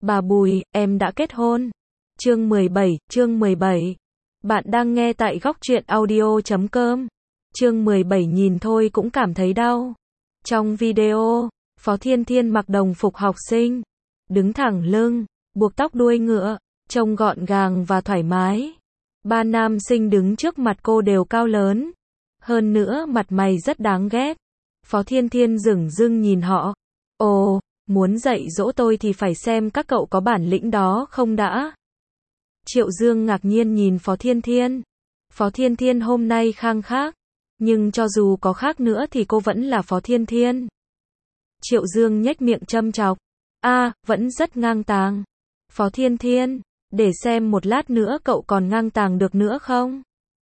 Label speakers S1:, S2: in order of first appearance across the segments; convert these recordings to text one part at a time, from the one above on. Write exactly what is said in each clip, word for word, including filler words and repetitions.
S1: Bà Bùi, em đã kết hôn. Chương mười bảy, chương mười bảy. Bạn đang nghe tại góc truyện audio chấm com. Chương mười bảy nhìn thôi cũng cảm thấy đau. Trong video, Phó Thiên Thiên mặc đồng phục học sinh, đứng thẳng lưng, buộc tóc đuôi ngựa, trông gọn gàng và thoải mái. Ba nam sinh đứng trước mặt cô đều cao lớn, hơn nữa mặt mày rất đáng ghét. Phó Thiên Thiên dửng dưng nhìn họ. Ồ, muốn dạy dỗ tôi thì phải xem các cậu có bản lĩnh đó không đã. Triệu Dương ngạc nhiên nhìn Phó Thiên Thiên. Phó Thiên Thiên hôm nay khang khác, nhưng cho dù có khác nữa thì cô vẫn là Phó Thiên Thiên. Triệu Dương nhếch miệng châm chọc. A, à, vẫn rất ngang tàng. Phó Thiên Thiên, để xem một lát nữa cậu còn ngang tàng được nữa không?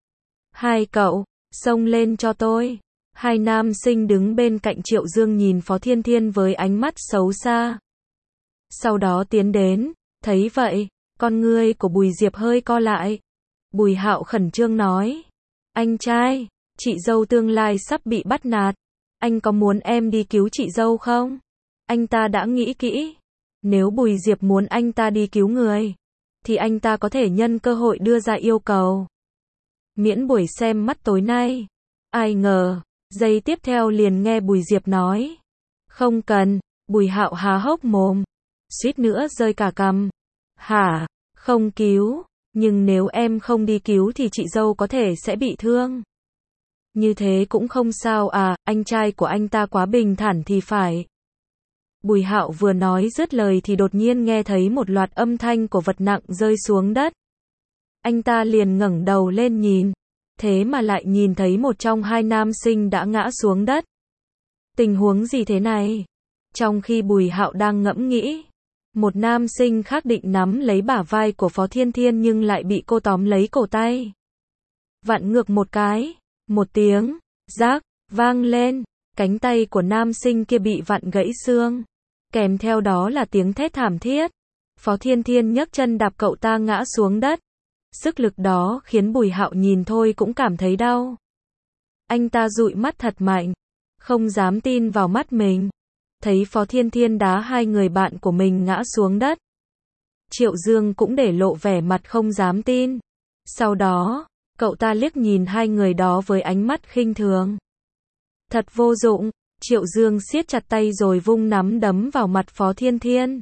S1: Hai cậu, xông lên cho tôi. Hai nam sinh đứng bên cạnh Triệu Dương nhìn Phó Thiên Thiên với ánh mắt xấu xa. Sau đó tiến đến, thấy vậy, con ngươi của Bùi Diệp hơi co lại. Bùi Hạo khẩn trương nói. Anh trai, chị dâu tương lai sắp bị bắt nạt. Anh có muốn em đi cứu chị dâu không? Anh ta đã nghĩ kỹ. Nếu Bùi Diệp muốn anh ta đi cứu người, thì anh ta có thể nhân cơ hội đưa ra yêu cầu. Miễn buổi xem mắt tối nay. Ai ngờ, giây tiếp theo liền nghe Bùi Diệp nói. Không cần, Bùi Hạo há hốc mồm, suýt nữa rơi cả cằm. Hả, không cứu, nhưng nếu em không đi cứu thì chị dâu có thể sẽ bị thương. Như thế cũng không sao à, anh trai của anh ta quá bình thản thì phải. Bùi Hạo vừa nói dứt lời thì đột nhiên nghe thấy một loạt âm thanh của vật nặng rơi xuống đất. Anh ta liền ngẩng đầu lên nhìn, thế mà lại nhìn thấy một trong hai nam sinh đã ngã xuống đất. Tình huống gì thế này? Trong khi Bùi Hạo đang ngẫm nghĩ, một nam sinh khác định nắm lấy bả vai của Phó Thiên Thiên nhưng lại bị cô tóm lấy cổ tay. Vặn ngược một cái, một tiếng, rác, vang lên, cánh tay của nam sinh kia bị vặn gãy xương. Kèm theo đó là tiếng thét thảm thiết. Phó Thiên Thiên nhấc chân đạp cậu ta ngã xuống đất. Sức lực đó khiến Bùi Hạo nhìn thôi cũng cảm thấy đau. Anh ta dụi mắt thật mạnh, không dám tin vào mắt mình. Thấy Phó Thiên Thiên đá hai người bạn của mình ngã xuống đất. Triệu Dương cũng để lộ vẻ mặt không dám tin. Sau đó, cậu ta liếc nhìn hai người đó với ánh mắt khinh thường. Thật vô dụng, Triệu Dương siết chặt tay rồi vung nắm đấm vào mặt Phó Thiên Thiên.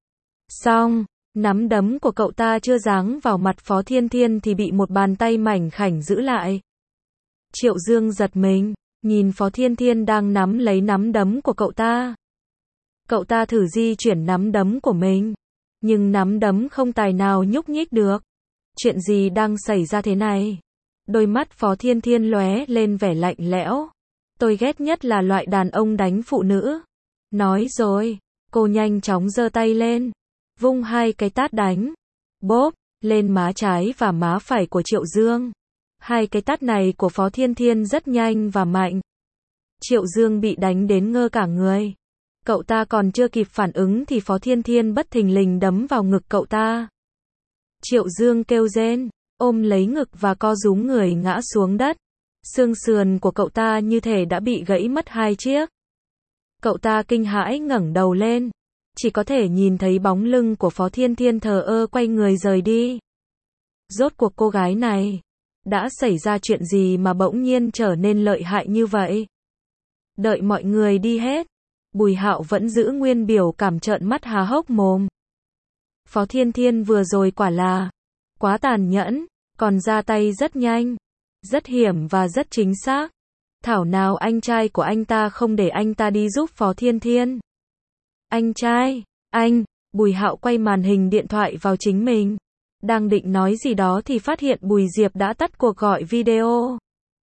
S1: Xong, nắm đấm của cậu ta chưa giáng vào mặt Phó Thiên Thiên thì bị một bàn tay mảnh khảnh giữ lại. Triệu Dương giật mình, nhìn Phó Thiên Thiên đang nắm lấy nắm đấm của cậu ta. Cậu ta thử di chuyển nắm đấm của mình, nhưng nắm đấm không tài nào nhúc nhích được. Chuyện gì đang xảy ra thế này? Đôi mắt Phó Thiên Thiên lóe lên vẻ lạnh lẽo. Tôi ghét nhất là loại đàn ông đánh phụ nữ. Nói rồi, cô nhanh chóng giơ tay lên, vung hai cái tát đánh, bốp, lên má trái và má phải của Triệu Dương. Hai cái tát này của Phó Thiên Thiên rất nhanh và mạnh. Triệu Dương bị đánh đến ngơ cả người. Cậu ta còn chưa kịp phản ứng thì Phó Thiên Thiên bất thình lình đấm vào ngực cậu ta. Triệu Dương kêu rên, ôm lấy ngực và co rúm người ngã xuống đất. Xương sườn của cậu ta như thể đã bị gãy mất hai chiếc. Cậu ta kinh hãi ngẩng đầu lên, chỉ có thể nhìn thấy bóng lưng của Phó Thiên Thiên thờ ơ quay người rời đi. Rốt cuộc cô gái này đã xảy ra chuyện gì mà bỗng nhiên trở nên lợi hại như vậy? Đợi mọi người đi hết, Bùi Hạo vẫn giữ nguyên biểu cảm trợn mắt há hốc mồm. Phó Thiên Thiên vừa rồi quả là quá tàn nhẫn, còn ra tay rất nhanh, rất hiểm và rất chính xác. Thảo nào anh trai của anh ta không để anh ta đi giúp Phó Thiên Thiên. Anh trai, anh, Bùi Hạo quay màn hình điện thoại vào chính mình. Đang định nói gì đó thì phát hiện Bùi Diệp đã tắt cuộc gọi video.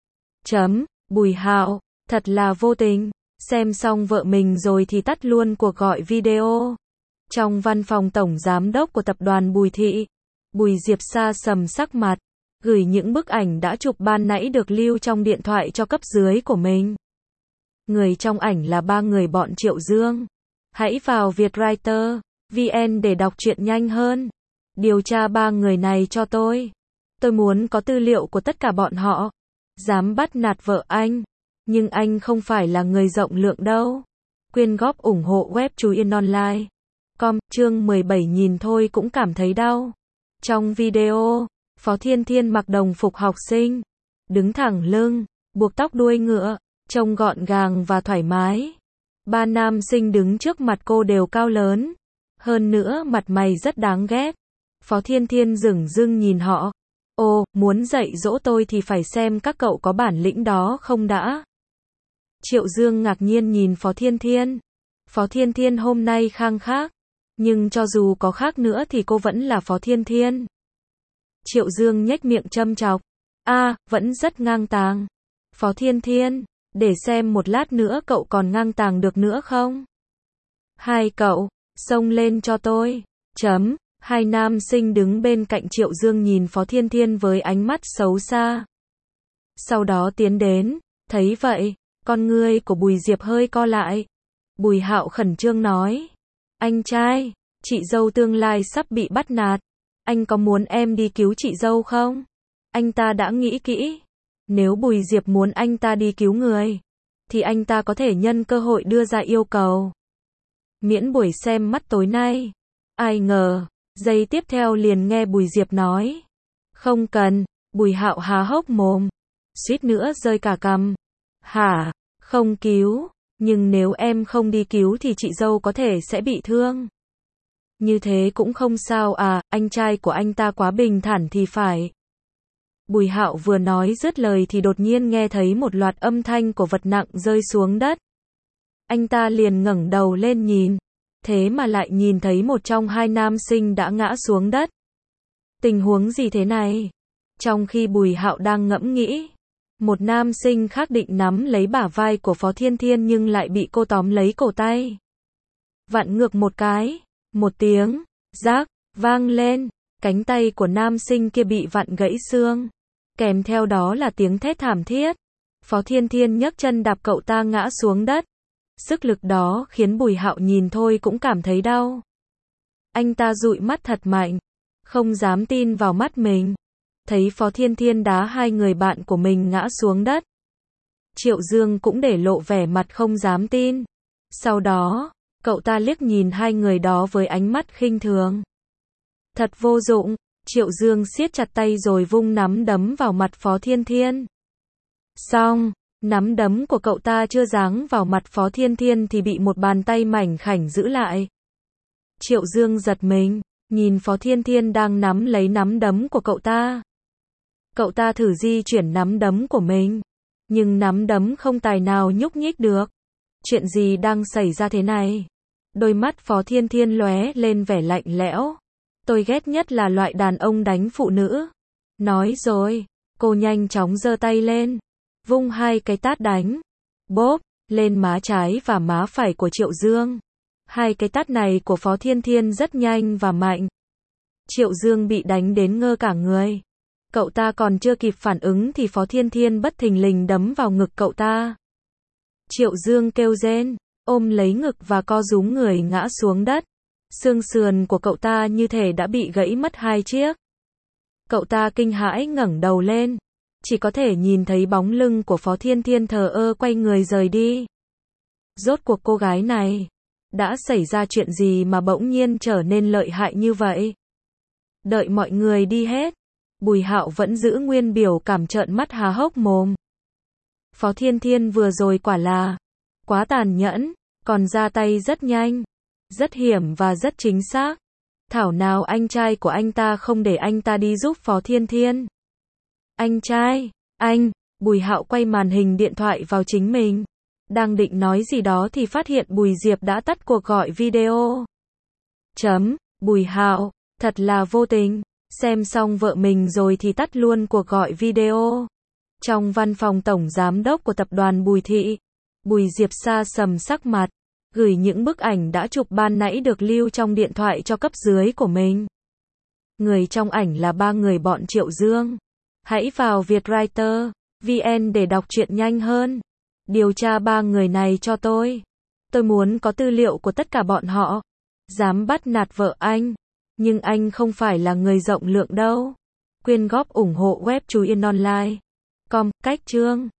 S1: Chấm, Bùi Hạo, thật là vô tình. Xem xong vợ mình rồi thì tắt luôn cuộc gọi video. Trong văn phòng tổng giám đốc của tập đoàn Bùi Thị, Bùi Diệp xa sầm sắc mặt, gửi những bức ảnh đã chụp ban nãy được lưu trong điện thoại cho cấp dưới của mình. Người trong ảnh là ba người bọn Triệu Dương. Hãy vào Vietwriter chấm vn để đọc truyện nhanh hơn. Điều tra ba người này cho tôi. Tôi muốn có tư liệu của tất cả bọn họ. Dám bắt nạt vợ anh. Nhưng anh không phải là người rộng lượng đâu. Quyên góp ủng hộ web Chú Yên Online. Com, chương mười bảy nhìn thôi cũng cảm thấy đau. Trong video, Phó Thiên Thiên mặc đồng phục học sinh, đứng thẳng lưng, buộc tóc đuôi ngựa, trông gọn gàng và thoải mái. Ba nam sinh đứng trước mặt cô đều cao lớn, hơn nữa mặt mày rất đáng ghét. Phó Thiên Thiên dửng dưng nhìn họ. Ồ, muốn dạy dỗ tôi thì phải xem các cậu có bản lĩnh đó không đã. Triệu Dương ngạc nhiên nhìn Phó Thiên Thiên. Phó Thiên Thiên hôm nay khang khác, nhưng cho dù có khác nữa thì cô vẫn là Phó Thiên Thiên. Triệu Dương nhếch miệng châm chọc. A, à, vẫn rất ngang tàng. Phó Thiên Thiên, để xem một lát nữa cậu còn ngang tàng được nữa không? Hai cậu, xông lên cho tôi. Chấm. Hai nam sinh đứng bên cạnh Triệu Dương nhìn Phó Thiên Thiên với ánh mắt xấu xa. Sau đó tiến đến, thấy vậy, con ngươi của Bùi Diệp hơi co lại. Bùi Hạo khẩn trương nói. Anh trai, chị dâu tương lai sắp bị bắt nạt. Anh có muốn em đi cứu chị dâu không? Anh ta đã nghĩ kỹ. Nếu Bùi Diệp muốn anh ta đi cứu người, thì anh ta có thể nhân cơ hội đưa ra yêu cầu. Miễn buổi xem mắt tối nay. Ai ngờ, giây tiếp theo liền nghe Bùi Diệp nói. Không cần, Bùi Hạo há hốc mồm. Suýt nữa rơi cả cằm. Hả, không cứu, nhưng nếu em không đi cứu thì chị dâu có thể sẽ bị thương. Như thế cũng không sao à, anh trai của anh ta quá bình thản thì phải. Bùi Hạo vừa nói dứt lời thì đột nhiên nghe thấy một loạt âm thanh của vật nặng rơi xuống đất. Anh ta liền ngẩng đầu lên nhìn, thế mà lại nhìn thấy một trong hai nam sinh đã ngã xuống đất. Tình huống gì thế này? Trong khi Bùi Hạo đang ngẫm nghĩ, một nam sinh khác định nắm lấy bả vai của Phó Thiên Thiên nhưng lại bị cô tóm lấy cổ tay. Vặn ngược một cái, một tiếng, rác, vang lên, cánh tay của nam sinh kia bị vặn gãy xương. Kèm theo đó là tiếng thét thảm thiết. Phó Thiên Thiên nhấc chân đạp cậu ta ngã xuống đất. Sức lực đó khiến Bùi Hạo nhìn thôi cũng cảm thấy đau. Anh ta dụi mắt thật mạnh, không dám tin vào mắt mình. Thấy Phó Thiên Thiên đá hai người bạn của mình ngã xuống đất. Triệu Dương cũng để lộ vẻ mặt không dám tin. Sau đó, cậu ta liếc nhìn hai người đó với ánh mắt khinh thường. Thật vô dụng, Triệu Dương siết chặt tay rồi vung nắm đấm vào mặt Phó Thiên Thiên. Xong, nắm đấm của cậu ta chưa giáng vào mặt Phó Thiên Thiên thì bị một bàn tay mảnh khảnh giữ lại. Triệu Dương giật mình, nhìn Phó Thiên Thiên đang nắm lấy nắm đấm của cậu ta. Cậu ta thử di chuyển nắm đấm của mình, nhưng nắm đấm không tài nào nhúc nhích được. Chuyện gì đang xảy ra thế này? Đôi mắt Phó Thiên Thiên lóe lên vẻ lạnh lẽo. Tôi ghét nhất là loại đàn ông đánh phụ nữ. Nói rồi, cô nhanh chóng giơ tay lên, vung hai cái tát đánh, bốp, lên má trái và má phải của Triệu Dương. Hai cái tát này của Phó Thiên Thiên rất nhanh và mạnh. Triệu Dương bị đánh đến ngơ cả người. Cậu ta còn chưa kịp phản ứng thì Phó Thiên Thiên bất thình lình đấm vào ngực cậu ta. Triệu Dương kêu rên, ôm lấy ngực và co rúm người ngã xuống đất. Xương sườn của cậu ta như thể đã bị gãy mất hai chiếc. Cậu ta kinh hãi ngẩng đầu lên, chỉ có thể nhìn thấy bóng lưng của Phó Thiên Thiên thờ ơ quay người rời đi. Rốt cuộc cô gái này đã xảy ra chuyện gì mà bỗng nhiên trở nên lợi hại như vậy? Đợi mọi người đi hết, Bùi Hạo vẫn giữ nguyên biểu cảm trợn mắt há hốc mồm. Phó Thiên Thiên vừa rồi quả là quá tàn nhẫn, còn ra tay rất nhanh, rất hiểm và rất chính xác. Thảo nào anh trai của anh ta không để anh ta đi giúp Phó Thiên Thiên. Anh trai, anh, Bùi Hạo quay màn hình điện thoại vào chính mình. Đang định nói gì đó thì phát hiện Bùi Diệp đã tắt cuộc gọi video. Chấm, Bùi Hạo, thật là vô tình. Xem xong vợ mình rồi thì tắt luôn cuộc gọi video. Trong văn phòng tổng giám đốc của tập đoàn Bùi Thị, Bùi Diệp xa sầm sắc mặt, gửi những bức ảnh đã chụp ban nãy được lưu trong điện thoại cho cấp dưới của mình. Người trong ảnh là ba người bọn Triệu Dương. Hãy vào Vietwriter chấm vn để đọc truyện nhanh hơn. Điều tra ba người này cho tôi. Tôi muốn có tư liệu của tất cả bọn họ. Dám bắt nạt vợ anh. Nhưng anh không phải là người rộng lượng đâu. Quyên góp ủng hộ web Chú Yên Online. Com, cách chương.